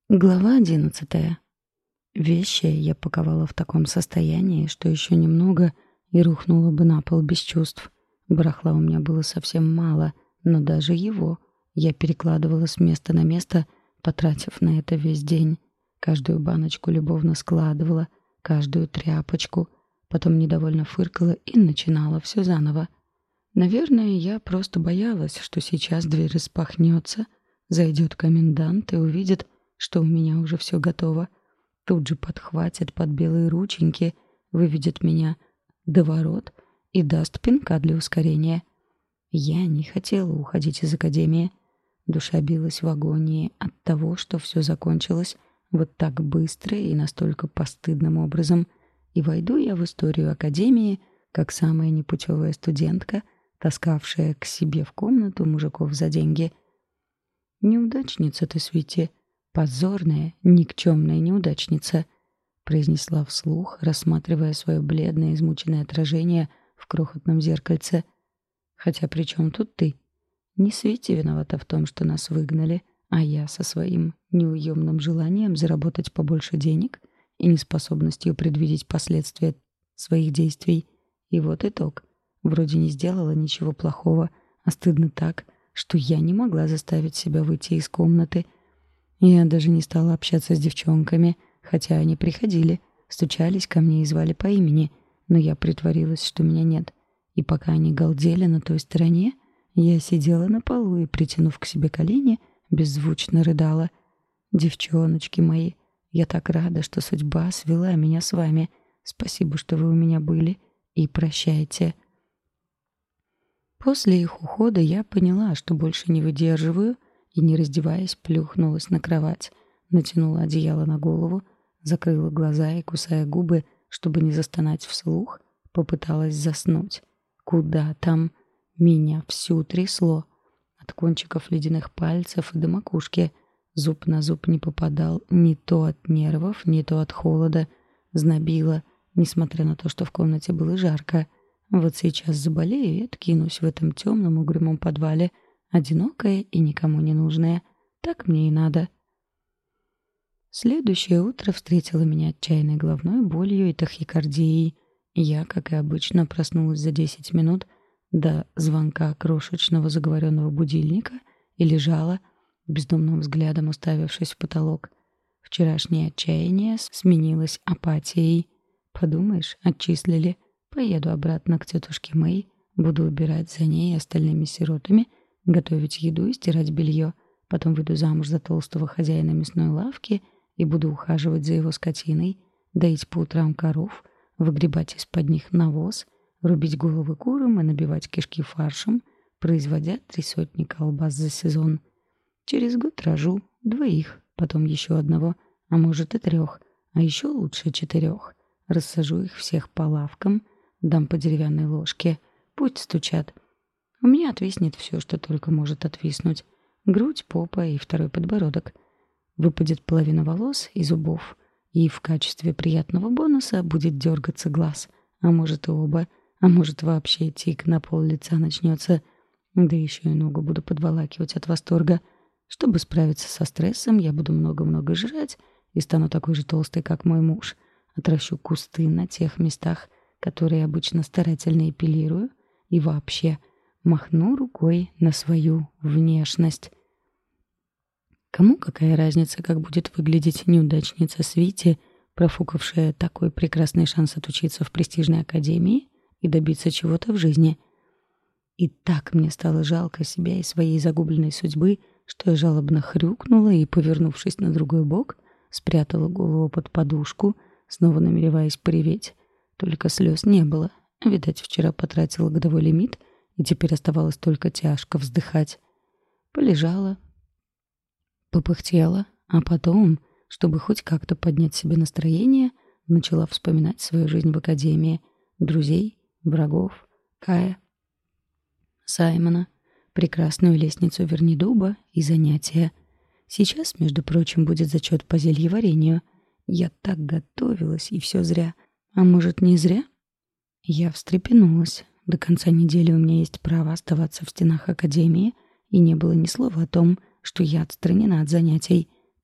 Глава 11. Вещи я паковала в таком состоянии, что еще немного и рухнула бы на пол без чувств. Барахла у меня было совсем мало, но даже его я перекладывала с места на место, потратив на это весь день. Каждую баночку любовно складывала, каждую тряпочку, потом недовольно фыркала и начинала все заново. Наверное, я просто боялась, что сейчас дверь распахнется, зайдет комендант и увидит, что у меня уже все готово. Тут же подхватит под белые рученьки, выведет меня до ворот и даст пинка для ускорения. Я не хотела уходить из академии. Душа билась в агонии от того, что все закончилось вот так быстро и настолько постыдным образом. И войду я в историю академии как самая непутевая студентка, таскавшая к себе в комнату мужиков за деньги. «Неудачница ты, Свити, позорная, никчемная неудачница», произнесла вслух, рассматривая свое бледное, измученное отражение в крохотном зеркальце. «Хотя при чем тут ты? Не Свити виновата в том, что нас выгнали, а я со своим неуемным желанием заработать побольше денег и неспособностью предвидеть последствия своих действий. И вот итог. Вроде не сделала ничего плохого, а стыдно так, что я не могла заставить себя выйти из комнаты. Я даже не стала общаться с девчонками, хотя они приходили, стучались ко мне и звали по имени, но я притворилась, что меня нет. И пока они галдели на той стороне, я сидела на полу и, притянув к себе колени, беззвучно рыдала. «Девчоночки мои, я так рада, что судьба свела меня с вами. Спасибо, что вы у меня были, и прощайте». После их ухода я поняла, что больше не выдерживаю, и, не раздеваясь, плюхнулась на кровать, натянула одеяло на голову, закрыла глаза и, кусая губы, чтобы не застонать вслух, попыталась заснуть. Куда там? Меня всю трясло. От кончиков ледяных пальцев и до макушки. Зуб на зуб не попадал ни то от нервов, ни то от холода. Знобило, несмотря на то, что в комнате было жарко. Вот сейчас заболею и откинусь в этом темном угрюмом подвале, одинокая и никому не нужная. Так мне и надо. Следующее утро встретило меня отчаянной головной болью и тахикардией. Я, как и обычно, проснулась за 10 минут до звонка крошечного заговоренного будильника и лежала, бездумным взглядом уставившись в потолок. Вчерашнее отчаяние сменилось апатией. Подумаешь, отчислили. Поеду обратно к тетушке Мэй, буду убирать за ней и остальными сиротами, готовить еду и стирать белье. Потом выйду замуж за толстого хозяина мясной лавки и буду ухаживать за его скотиной, доить по утрам коров, выгребать из-под них навоз, рубить головы курам и набивать кишки фаршем, производя 300 колбас за сезон. Через год рожу 2, потом еще 1, а может и 3, а еще лучше 4. Рассажу их всех по лавкам, дам по деревянной ложке. Пусть стучат. У меня отвиснет все, что только может отвиснуть. Грудь, попа и 2 подбородок. Выпадет половина волос и зубов. И в качестве приятного бонуса будет дергаться глаз. А может и оба. А может вообще тик на пол лица начнется. Да еще и ногу буду подволакивать от восторга. Чтобы справиться со стрессом, я буду много-много жрать и стану такой же толстой, как мой муж. Отращу кусты на тех местах, которые обычно старательно эпилирую, и вообще махну рукой на свою внешность. Кому какая разница, как будет выглядеть неудачница Свити, профукавшая такой прекрасный шанс отучиться в престижной академии и добиться чего-то в жизни? И так мне стало жалко себя и своей загубленной судьбы, что я жалобно хрюкнула и, повернувшись на другой бок, спрятала голову под подушку, снова намереваясь пореветь. Только слез не было. Видать, вчера потратила годовой лимит, и теперь оставалось только тяжко вздыхать. Полежала, попыхтела, а потом, чтобы хоть как-то поднять себе настроение, начала вспоминать свою жизнь в академии, друзей, врагов, Кая, Саймона, прекрасную лестницу Вернидуба и занятия. Сейчас, между прочим, будет зачет по зельеварению. Я так готовилась, и все зря. А может, не зря? Я встрепенулась. До конца недели у меня есть право оставаться в стенах академии, и не было ни слова о том, что я отстранена от занятий.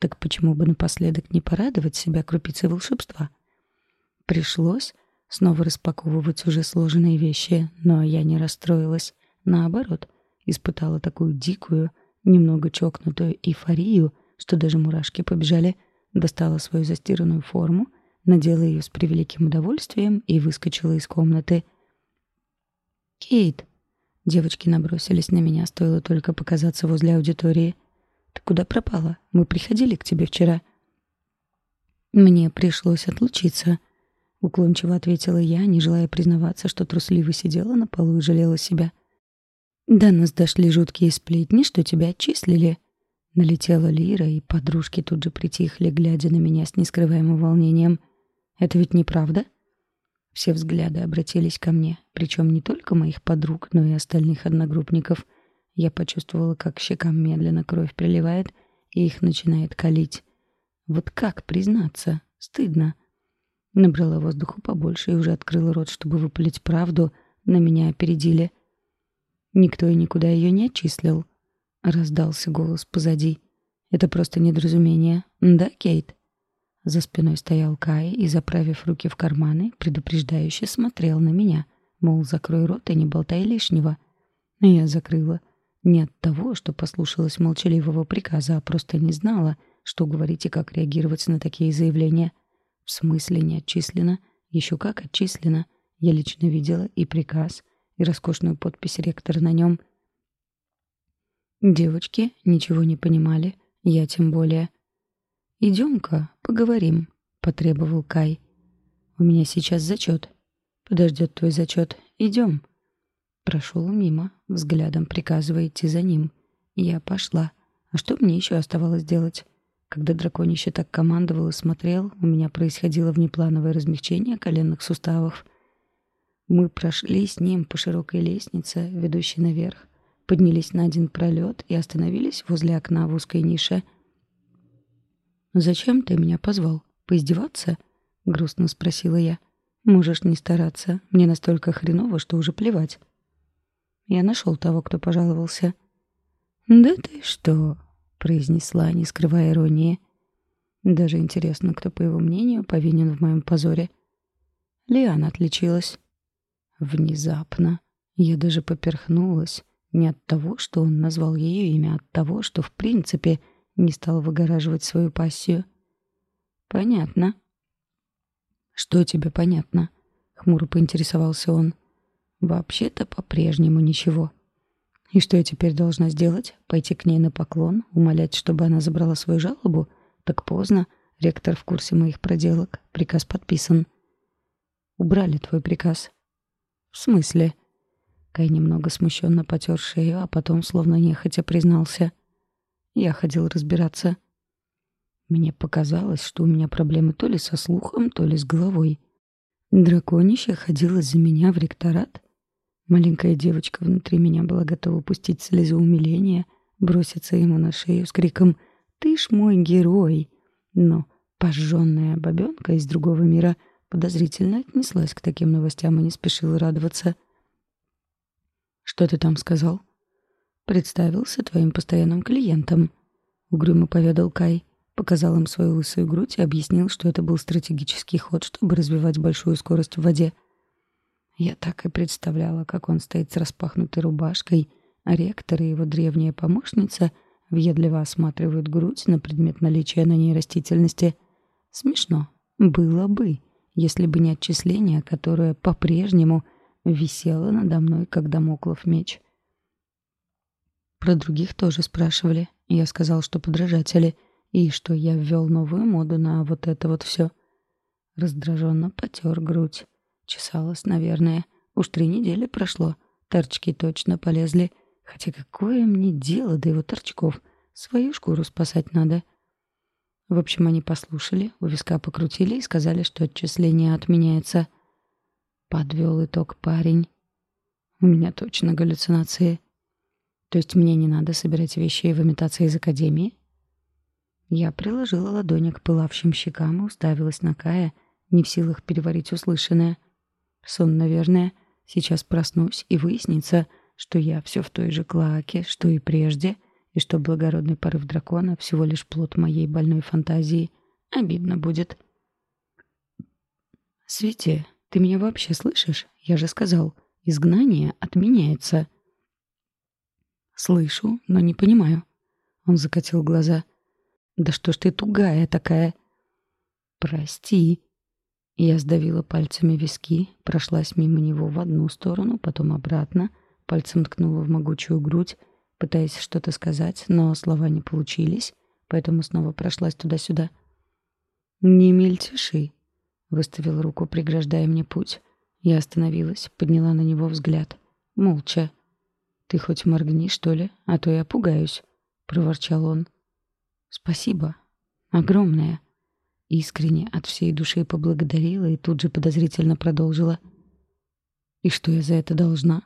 Так почему бы напоследок не порадовать себя крупицей волшебства? Пришлось снова распаковывать уже сложенные вещи, но я не расстроилась. Наоборот, испытала такую дикую, немного чокнутую эйфорию, что даже мурашки побежали. Достала свою застиранную форму, надела ее с превеликим удовольствием и выскочила из комнаты. «Кейт!» Девочки набросились на меня, стоило только показаться возле аудитории. «Ты куда пропала? Мы приходили к тебе вчера». «Мне пришлось отлучиться», — уклончиво ответила я, не желая признаваться, что трусливо сидела на полу и жалела себя. «До нас дошли жуткие сплетни, что тебя отчислили». Налетела Лира, и подружки тут же притихли, глядя на меня с нескрываемым волнением. «Это ведь неправда?» Все взгляды обратились ко мне, причем не только моих подруг, но и остальных одногруппников. Я почувствовала, как к щекам медленно кровь приливает, и их начинает калить. Вот как признаться? Стыдно. Набрала воздуху побольше и уже открыла рот, чтобы выпалить правду, но меня опередили. «Никто и никуда ее не отчислил», — раздался голос позади. «Это просто недоразумение. Да, Кейт?» За спиной стоял Кай и, заправив руки в карманы, предупреждающе смотрел на меня, мол, закрой рот и не болтай лишнего. Я закрыла. Не от того, что послушалась молчаливого приказа, а просто не знала, что говорить и как реагировать на такие заявления. В смысле не отчислено? Еще как отчислено. Я лично видела и приказ, и роскошную подпись ректора на нем. Девочки ничего не понимали, я тем более. «Идем-ка, поговорим», — потребовал Кай. «У меня сейчас зачет». «Подождет твой зачет. Идем». Прошел мимо, взглядом приказывая идти за ним. Я пошла. А что мне еще оставалось делать? Когда драконище так командовал и смотрел, у меня происходило внеплановое размягчение коленных суставов. Мы прошли с ним по широкой лестнице, ведущей наверх, поднялись на один пролет и остановились возле окна в узкой нише. «Зачем ты меня позвал? Поиздеваться?» — грустно спросила я. «Можешь не стараться. Мне настолько хреново, что уже плевать». Я нашел того, кто пожаловался. «Да ты что?» — произнесла, не скрывая иронии. Даже интересно, кто, по его мнению, повинен в моем позоре. Лиана отличилась. Внезапно я даже поперхнулась. Не от того, что он назвал ее имя, а от того, что в принципе не стал выгораживать свою пассию. «Понятно». «Что тебе понятно?» — хмуро поинтересовался он. «Вообще-то по-прежнему ничего». «И что я теперь должна сделать? Пойти к ней на поклон, умолять, чтобы она забрала свою жалобу? Так поздно. Ректор в курсе моих проделок. Приказ подписан». «Убрали твой приказ». «В смысле?» Кай немного смущенно потер шею, а потом словно нехотя признался. «Я ходил разбираться». Мне показалось, что у меня проблемы то ли со слухом, то ли с головой. Драконище ходило за меня в ректорат. Маленькая девочка внутри меня была готова пустить слезу умиления, броситься ему на шею с криком «Ты ж мой герой!». Но пожженная бабенка из другого мира подозрительно отнеслась к таким новостям и не спешила радоваться. «Что ты там сказал?» «Представился твоим постоянным клиентом», — угрюмо поведал Кай. Показал им свою лысую грудь и объяснил, что это был стратегический ход, чтобы развивать большую скорость в воде. Я так и представляла, как он стоит с распахнутой рубашкой, а ректор и его древняя помощница въедливо осматривают грудь на предмет наличия на ней растительности. Смешно. Было бы, если бы не отчисление, которое по-прежнему висело надо мной, как дамоклов меч. Про других тоже спрашивали. Я сказал, что подражатели, и что я ввел новую моду на вот это вот все. Раздраженно потер грудь. Чесалась, наверное. Уж 3 недели прошло. Торчки точно полезли. Хотя какое мне дело до его торчков? Свою шкуру спасать надо. В общем, они послушали, у виска покрутили и сказали, что отчисление отменяется. Подвел итог парень. У меня точно галлюцинации. То есть мне не надо собирать вещи и выметаться из академии? Я приложила ладонь к пылавшим щекам и уставилась на Кая, не в силах переварить услышанное. Сон, наверное. Сейчас проснусь и выяснится, что я все в той же клоаке, что и прежде, и что благородный порыв дракона всего лишь плод моей больной фантазии. Обидно будет. «Свете, ты меня вообще слышишь? Я же сказал, изгнание отменяется». «Слышу, но не понимаю». Он закатил глаза. «Да что ж ты тугая такая?» «Прости». Я сдавила пальцами виски, прошлась мимо него в одну сторону, потом обратно, пальцем ткнула в могучую грудь, пытаясь что-то сказать, но слова не получились, поэтому снова прошлась туда-сюда. «Не мельтеши», — выставил руку, преграждая мне путь. Я остановилась, подняла на него взгляд. Молча. «Ты хоть моргни, что ли, а то я пугаюсь», — проворчал он. «Спасибо. Огромное». Искренне от всей души поблагодарила и тут же подозрительно продолжила. «И что я за это должна?»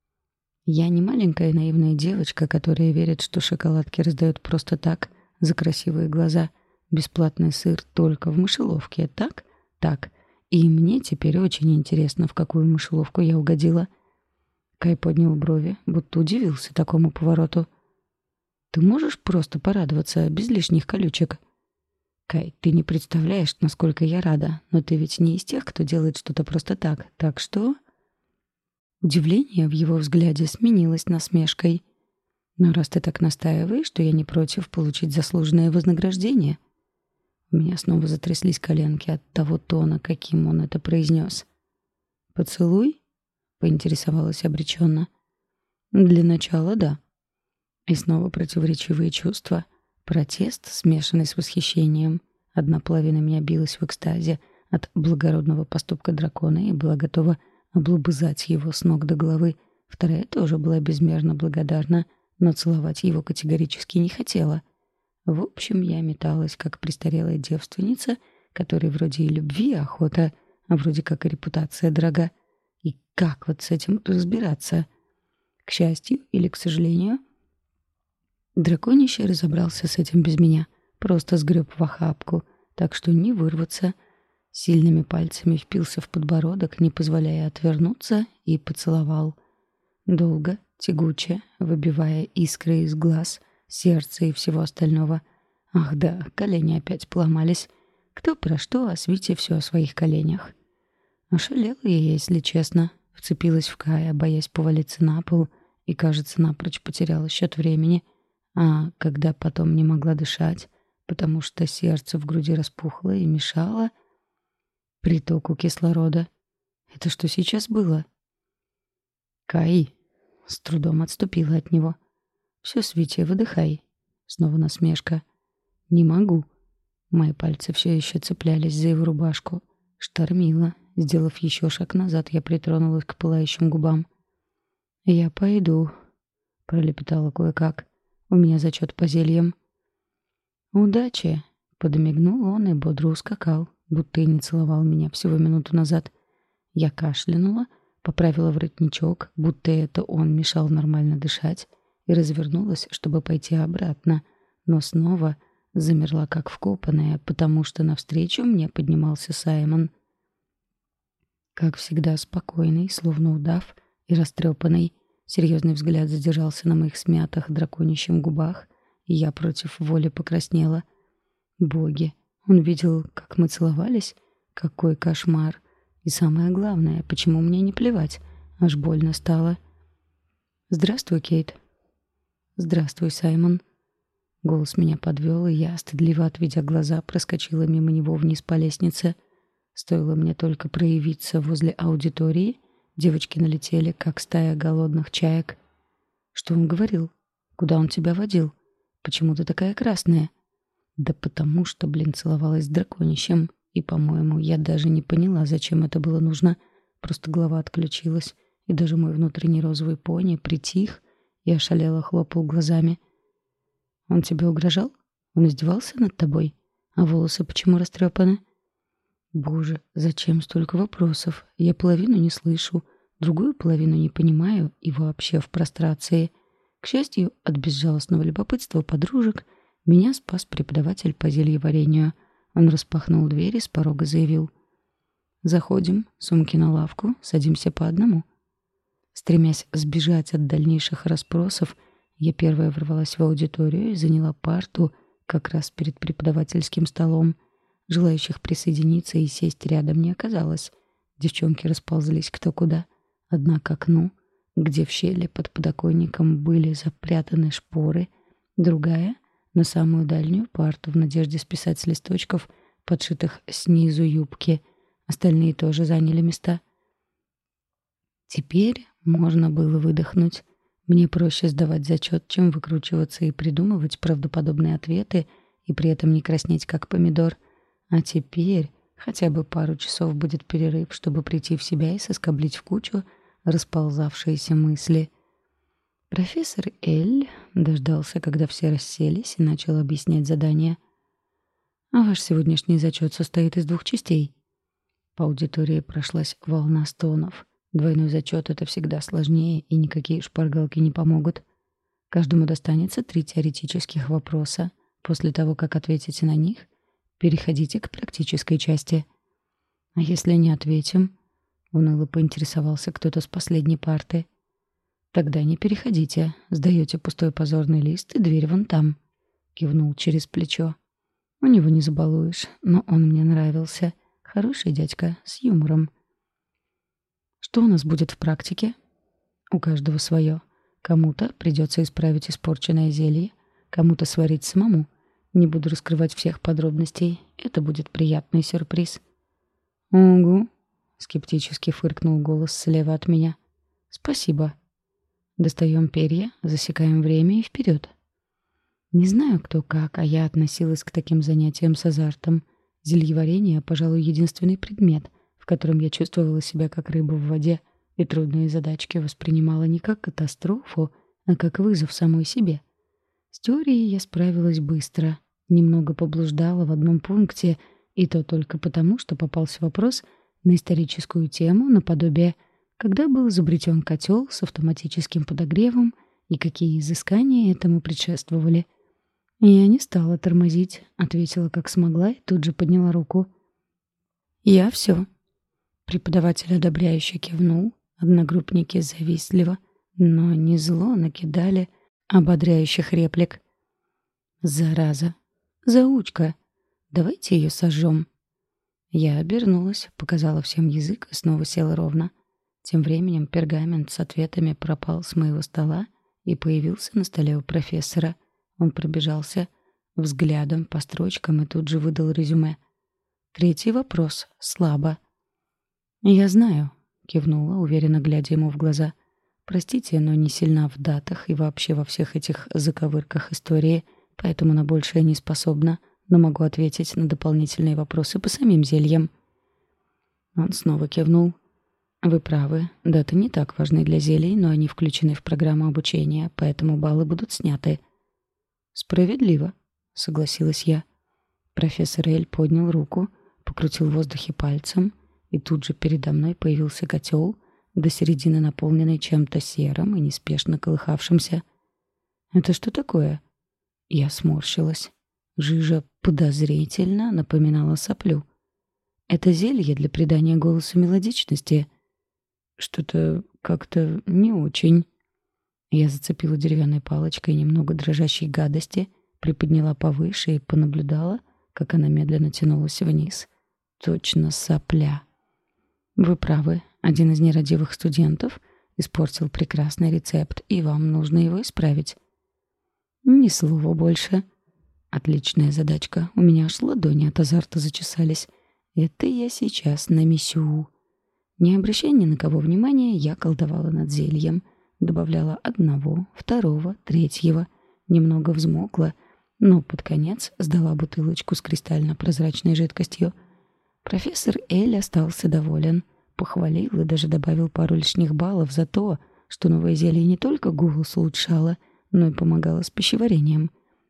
Я не маленькая наивная девочка, которая верит, что шоколадки раздают просто так, за красивые глаза. Бесплатный сыр только в мышеловке, так? Так. И мне теперь очень интересно, в какую мышеловку я угодила. Кай поднял брови, будто удивился такому повороту. «Ты можешь просто порадоваться, без лишних колючек?» «Кай, ты не представляешь, насколько я рада, но ты ведь не из тех, кто делает что-то просто так, так что...» Удивление в его взгляде сменилось насмешкой. «Но раз ты так настаиваешь, то я не против получить заслуженное вознаграждение». У меня снова затряслись коленки от того тона, каким он это произнес. «Поцелуй?» — поинтересовалась обреченно. «Для начала, да». И снова противоречивые чувства. Протест, смешанный с восхищением. Одна половина меня билась в экстазе от благородного поступка дракона и была готова облобызать его с ног до головы. Вторая тоже была безмерно благодарна, но целовать его категорически не хотела. В общем, я металась, как престарелая девственница, которой вроде и любви охота, а вроде как и репутация дорога. И как вот с этим разбираться? К счастью или к сожалению, драконище разобрался с этим без меня. Просто сгреб в охапку, так что не вырваться. Сильными пальцами впился в подбородок, не позволяя отвернуться, и поцеловал. Долго, тягуче, выбивая искры из глаз, сердца и всего остального. Ах да, колени опять поломались. Кто про что, а Свите все о своих коленях. Ошалела я, если честно. Вцепилась в Кая, боясь повалиться на пол, и, кажется, напрочь потеряла счет времени. А когда потом не могла дышать, потому что сердце в груди распухло и мешало притоку кислорода. Это что сейчас было? «Кай!» — с трудом отступила от него. «Все, Свите, выдыхай». Снова насмешка. «Не могу». Мои пальцы все еще цеплялись за его рубашку. Штормило. Сделав еще шаг назад, я притронулась к пылающим губам. «Я пойду», — пролепетала кое-как. «У меня зачет по зельям». «Удачи!» — подмигнул он и бодро ускакал, будто и не целовал меня всего минуту назад. Я кашлянула, поправила воротничок, будто это он мешал нормально дышать, и развернулась, чтобы пойти обратно, но снова замерла как вкопанная, потому что навстречу мне поднимался Саймон. Как всегда спокойный, словно удав, и растрепанный. Серьезный взгляд задержался на моих смятых драконищем губах, и я против воли покраснела. Боги, он видел, как мы целовались? Какой кошмар! И самое главное, почему мне не плевать? Аж больно стало. «Здравствуй, Кейт». «Здравствуй, Саймон». Голос меня подвел, и я, стыдливо отведя глаза, проскочила мимо него вниз по лестнице. Стоило мне только проявиться возле аудитории, девочки налетели, как стая голодных чаек. «Что он говорил? Куда он тебя водил? Почему ты такая красная?» «Да потому что, целовалась с драконищем. И, по-моему, я даже не поняла, зачем это было нужно. Просто голова отключилась, и даже мой внутренний розовый пони притих и ошалело хлопал глазами. «Он тебе угрожал? Он издевался над тобой? А волосы почему растрепаны?» «Боже, зачем столько вопросов? Я половину не слышу, другую половину не понимаю и вообще в прострации. К счастью, от безжалостного любопытства подружек меня спас преподаватель по зельеварению. Он распахнул дверь и с порога заявил: «Заходим, сумки на лавку, садимся по одному». Стремясь сбежать от дальнейших расспросов, Я первая ворвалась в аудиторию и заняла парту как раз перед преподавательским столом. Желающих присоединиться и сесть рядом не оказалось. Девчонки расползлись кто куда. Одна к окну, где в щели под подоконником были запрятаны шпоры, другая — на самую дальнюю парту в надежде списать с листочков, подшитых снизу юбки. Остальные тоже заняли места. Теперь можно было выдохнуть. Мне проще сдавать зачет, чем выкручиваться и придумывать правдоподобные ответы и при этом не краснеть, как помидор. А теперь хотя бы пару часов будет перерыв, чтобы прийти в себя и соскоблить в кучу расползавшиеся мысли. Профессор Эль дождался, когда все расселись, и начал объяснять задание. «А ваш сегодняшний зачет состоит из 2 частей». По аудитории прошлась волна стонов. Двойной зачет — это всегда сложнее, и никакие шпаргалки не помогут. Каждому достанется 3 теоретических вопроса. После того, как ответите на них, переходите к практической части. «А если не ответим?» — уныло поинтересовался кто-то с последней парты. «Тогда не переходите. Сдаете пустой позорный лист, и дверь вон там», — кивнул через плечо. У него не забалуешь, но он мне нравился. Хороший дядька, с юмором. «Что у нас будет в практике?» «У каждого свое. Кому-то придется исправить испорченное зелье, кому-то сварить самому. Не буду раскрывать всех подробностей. Это будет приятный сюрприз». «Угу», — скептически фыркнул голос слева от меня. «Спасибо». Достаем перья, засекаем время и вперед. Не знаю, кто как, а я относилась к таким занятиям с азартом. Зельеварение, пожалуй, единственный предмет, в котором я чувствовала себя как рыба в воде, и трудные задачки воспринимала не как катастрофу, а как вызов самой себе. С теорией я справилась быстро, немного поблуждала в одном пункте, и то только потому, что попался вопрос на историческую тему наподобие «Когда был изобретен котел с автоматическим подогревом и какие изыскания этому предшествовали?» Я не стала тормозить, ответила как смогла и тут же подняла руку. «Я все». Преподаватель одобряюще кивнул, одногруппники завистливо, но не зло накидали ободряющих реплик. «Зараза! Заучка! Давайте ее сожжем». Я обернулась, показала всем язык и снова села ровно. Тем временем пергамент с ответами пропал с моего стола и появился на столе у профессора. Он пробежался взглядом по строчкам и тут же выдал резюме. 3 вопрос. Слабо. «Я знаю», — кивнула, уверенно глядя ему в глаза. «Простите, но не сильна в датах и вообще во всех этих заковырках истории, поэтому на большее не способна, но могу ответить на дополнительные вопросы по самим зельям». Он снова кивнул. «Вы правы, даты не так важны для зелий, но они включены в программу обучения, поэтому баллы будут сняты». «Справедливо», — согласилась я. Профессор Эль поднял руку, покрутил в воздухе пальцем, и тут же передо мной появился котел, до середины наполненный чем-то серым и неспешно колыхавшимся. «Это что такое?» Я сморщилась. Жижа подозрительно напоминала соплю. «Это зелье для придания голосу мелодичности». «Что-то как-то не очень». Я зацепила деревянной палочкой немного дрожащей гадости, приподняла повыше и понаблюдала, как она медленно тянулась вниз. Точно сопля. «Вы правы, один из нерадивых студентов испортил прекрасный рецепт, и вам нужно его исправить». «Ни слова больше». «Отличная задачка. У меня аж ладони от азарта зачесались. Это я сейчас намесю». Не обращая ни на кого внимания, я колдовала над зельем. Добавляла 1, 2, 3. Немного взмокла, но под конец сдала бутылочку с кристально-прозрачной жидкостью. Профессор Эль остался доволен. Похвалил и даже добавил пару лишних баллов за то, что новое зелье не только голос улучшало, но и помогало с пищеварением.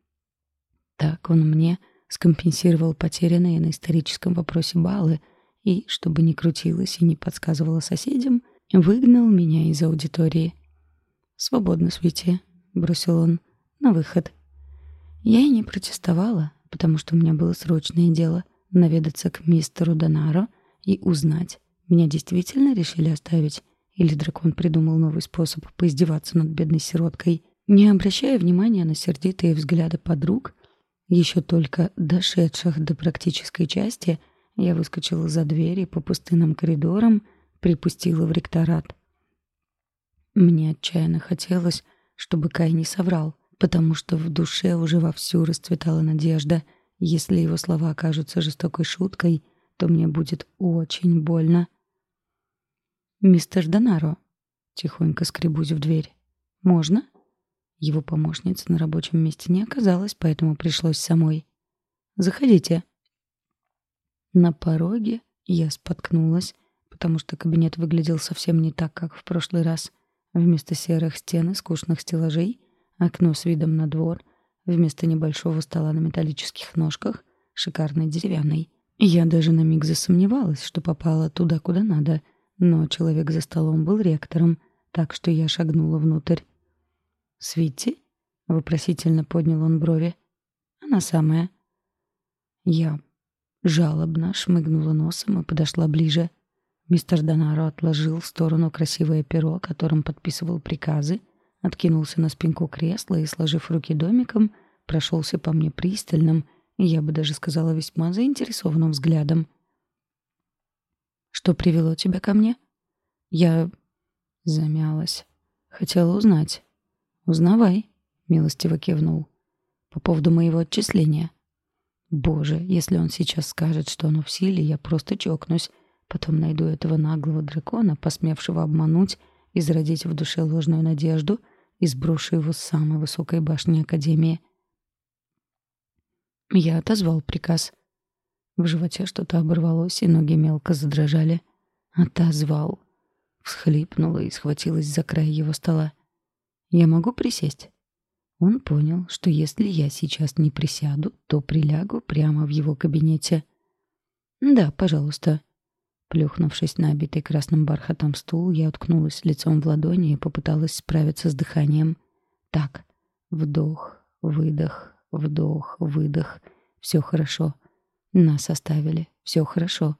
Так он мне скомпенсировал потерянные на историческом вопросе баллы и, чтобы не крутилась и не подсказывала соседям, выгнал меня из аудитории. «Свободно, Свити», — бросил он, — «на выход». Я и не протестовала, потому что у меня было срочное дело — наведаться к мистеру Донаро и узнать, меня действительно решили оставить, или дракон придумал новый способ поиздеваться над бедной сироткой. Не обращая внимания на сердитые взгляды подруг, еще только дошедших до практической части, я выскочила за дверь и по пустынным коридорам припустила в ректорат. Мне отчаянно хотелось, чтобы Кай не соврал, потому что в душе уже вовсю расцветала надежда. Если его слова окажутся жестокой шуткой, то мне будет очень больно. «Мистер Донаро», — тихонько скребусь в дверь. «Можно?» Его помощницы на рабочем месте не оказалось, поэтому пришлось самой. «Заходите». На пороге я споткнулась, потому что кабинет выглядел совсем не так, как в прошлый раз. Вместо серых стен и скучных стеллажей — окно с видом на двор, вместо небольшого стола на металлических ножках — шикарный деревянный. Я даже на миг засомневалась, что попала туда, куда надо, но человек за столом был ректором, так что я шагнула внутрь. «Свитти?» — вопросительно поднял он брови. «Она самая». Я жалобно шмыгнула носом и подошла ближе. Мистер Донаро отложил в сторону красивое перо, которым подписывал приказы, откинулся на спинку кресла и, сложив руки домиком, прошелся по мне пристальным, я бы даже сказала, весьма заинтересованным взглядом. «Что привело тебя ко мне?» Я замялась. Хотела узнать. «Узнавай», — милостиво кивнул. «По поводу моего отчисления». Боже, если он сейчас скажет, что оно в силе, я просто чокнусь. Потом найду этого наглого дракона, посмевшего обмануть и зародить в душе ложную надежду, и сброшу его с самой высокой башни Академии. Я отозвал приказ. В животе что-то оборвалось, и ноги мелко задрожали. «Отозвал». Всхлипнула и схватилась за край его стола. «Я могу присесть?» Он понял, что если я сейчас не присяду, то прилягу прямо в его кабинете. «Да, пожалуйста». Плюхнувшись на обитый красным бархатом стул, я уткнулась лицом в ладони и попыталась справиться с дыханием. Так, вдох, выдох, вдох, выдох. Все хорошо. Нас оставили. Все хорошо.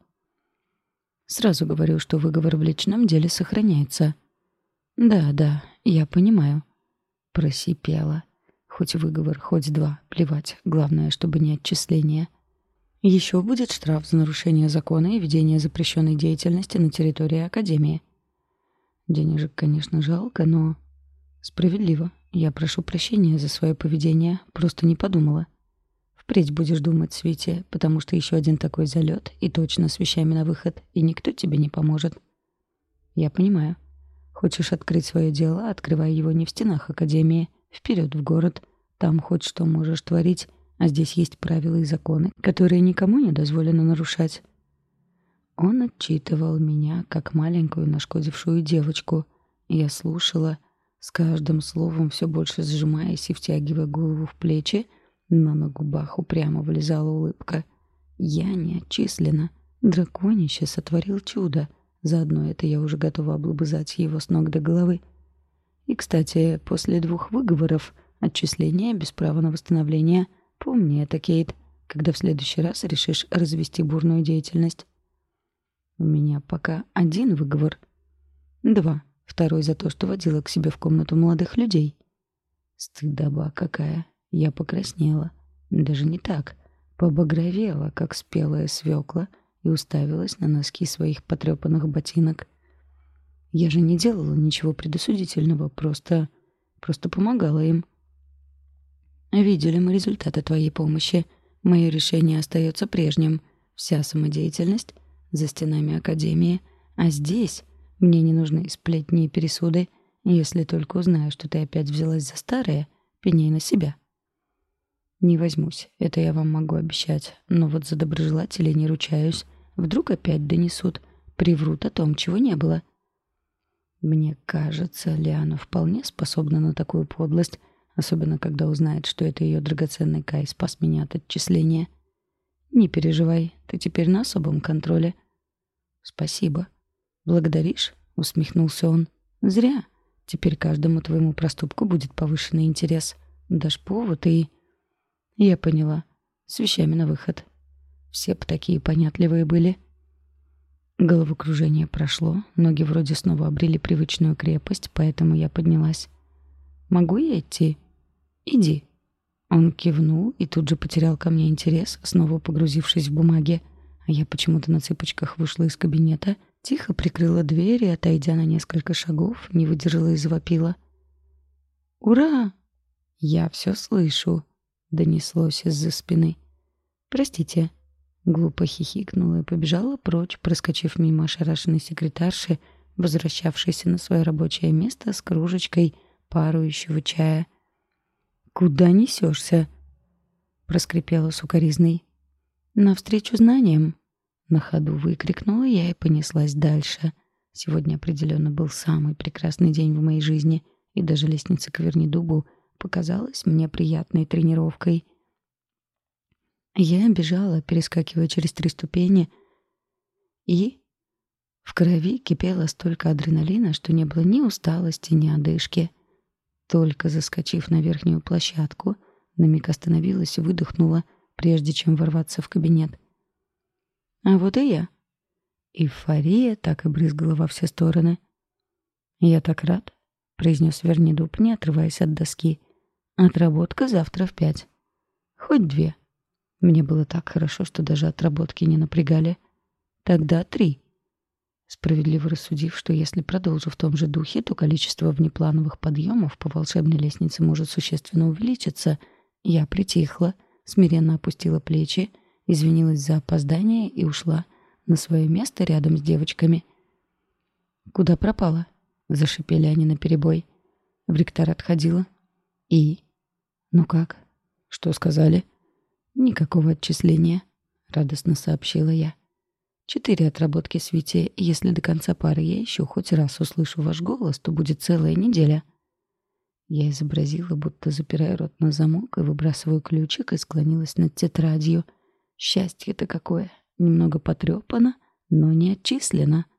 Сразу говорю, что выговор в личном деле сохраняется. Да, я понимаю. Просипела. Хоть выговор, хоть два. Плевать. Главное, чтобы не отчисление. Еще будет штраф за нарушение закона и ведение запрещенной деятельности на территории Академии. Денежек, конечно, жалко, но... Справедливо. Я прошу прощения за свое поведение. Просто не подумала. Впредь будешь думать, Свите, потому что еще один такой залет, и точно с вещами на выход, и никто тебе не поможет. Я понимаю. Хочешь открыть свое дело, открывай его не в стенах Академии. Вперед в город. Там хоть что можешь творить, а здесь есть правила и законы, которые никому не дозволено нарушать. Он отчитывал меня, как маленькую нашкодившую девочку. Я слушала, с каждым словом все больше сжимаясь и втягивая голову в плечи, но на губах упрямо вылезала улыбка. Я не отчислена. Драконище сотворил чудо. Заодно это я уже готова облобызать его с ног до головы. И, кстати, после 2 выговоров отчисления без права на восстановление, помни это, Кейт, когда в следующий раз решишь развести бурную деятельность. У меня пока 1 выговор. 2. Второй за то, что водила к себе в комнату молодых людей. Стыдоба какая. Я покраснела. Даже не так. Побагровела, как спелая свекла, и уставилась на носки своих потрепанных ботинок. Я же не делала ничего предосудительного, просто помогала им. Видели мы результаты твоей помощи. Мое решение остается прежним. Вся самодеятельность за стенами Академии. А здесь мне не нужны сплетни и пересуды. Если только узнаю, что ты опять взялась за старое, пеняй на себя. Не возьмусь, это я вам могу обещать. Но вот за доброжелателей не ручаюсь. Вдруг опять донесут, приврут о том, чего не было. Мне кажется, Лиана вполне способна на такую подлость, особенно когда узнает, что это ее драгоценный Кай спас меня от отчисления. Не переживай, ты теперь на особом контроле. Спасибо. Благодаришь? Усмехнулся он. Зря. Теперь каждому твоему проступку будет повышенный интерес. Дашь повод и... Я поняла. С вещами на выход. Все б такие понятливые были. Головокружение прошло, ноги вроде снова обрели привычную крепость, поэтому я поднялась. Могу я идти?» «Иди». Он кивнул и тут же потерял ко мне интерес, снова погрузившись в бумаги. А я почему-то на цыпочках вышла из кабинета, тихо прикрыла дверь и, отойдя на несколько шагов, не выдержала и завопила. «Ура!» «Я все слышу», — донеслось из-за спины. «Простите». Глупо хихикнула и побежала прочь, проскочив мимо ошарашенной секретарши, возвращавшейся на свое рабочее место с кружечкой парующего чая. «Куда несешься?» — проскрипела сукоризной. «Навстречу знаниям!» — на ходу выкрикнула я и понеслась дальше. Сегодня определенно был самый прекрасный день в моей жизни, и даже лестница к Вернидубу показалась мне приятной тренировкой. Я бежала, перескакивая через 3 ступени, и в крови кипело столько адреналина, что не было ни усталости, ни одышки. Только заскочив на верхнюю площадку, на миг остановилась и выдохнула, прежде чем ворваться в кабинет. А вот и я. Эйфория так и брызгала во все стороны. «Я так рад», — произнес Вернидуб, не отрываясь от доски. «Отработка завтра в 5. Хоть 2. Мне было так хорошо, что даже отработки не напрягали. Тогда 3. Справедливо рассудив, что если продолжу в том же духе, то количество внеплановых подъемов по волшебной лестнице может существенно увеличиться, я притихла, смиренно опустила плечи, извинилась за опоздание и ушла на свое место рядом с девочками. «Куда пропала?» — зашипели они наперебой. «В ректорат ходила». «И?» «Ну как?» «Что сказали?» «Никакого отчисления», — радостно сообщила я. 4 отработки с Витей. Если до конца пары я еще хоть раз услышу ваш голос, то будет целая неделя». Я изобразила, будто запираю рот на замок и выбрасываю ключик, и склонилась над тетрадью. Счастье-то какое! Немного потрепано, но не отчислено.